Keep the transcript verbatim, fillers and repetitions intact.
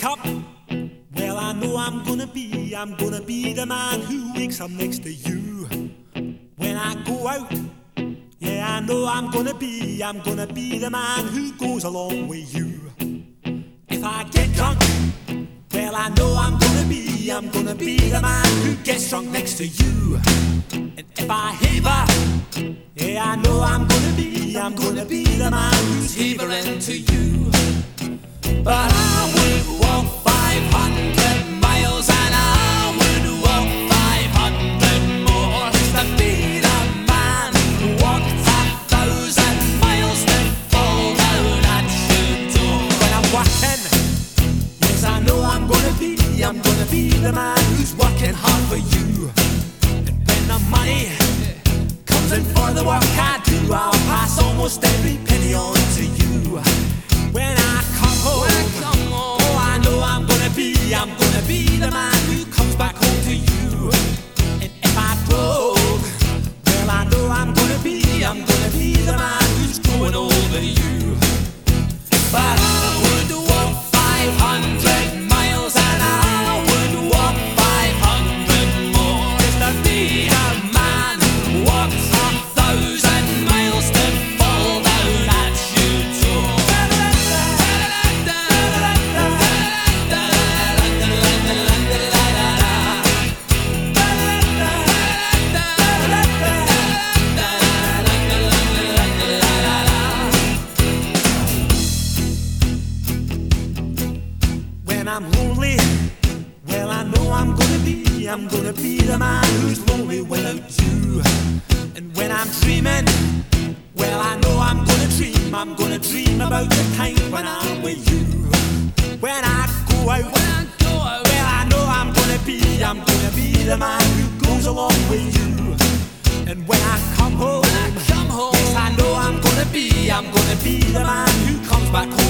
wake up, well, I know I'm gonna be, I'm gonna be the man who wakes up next to you. When I go out, yeah, I know I'm gonna be, I'm gonna be the man who goes along with you. If I get drunk, well, I know I'm gonna be, I'm gonna be the man who gets drunk next to you. And if I haver, yeah, I know I'm gonna be, I'm gonna be the man who's havering to you. But I would walk five hundred miles and I would walk five hundred more just to be the man who walked a thousand miles to fall down at your door. When I'm working, yes, I know I'm gonna be, I'm gonna be the man who's working hard for you. And when the money comes in for the work I do, I'll pass almost every penny on to you. When I come home, when I come home, oh, I know I'm gonna be, I'm gonna be the man who comes back home to you. And if I broke, well, I know I'm gonna be, I'm gonna be the man who's growing over you. But I would walk five hundred miles and I would walk five hundred more just to be a man who walks a thousand miles to fall down at your door. When I'm lonely, well, I know I'm gonna be, I'm gonna be the man who's lonely without you. And when I'm dreaming, well, I know I'm gonna dream, I'm gonna dream about the time when I'm with you. When I go out, when I go out, well, I know I'm gonna be, I'm gonna be the man who goes along with you. And when I come home, when I come home, yes, I know I'm gonna be, I'm gonna be the man who comes back home.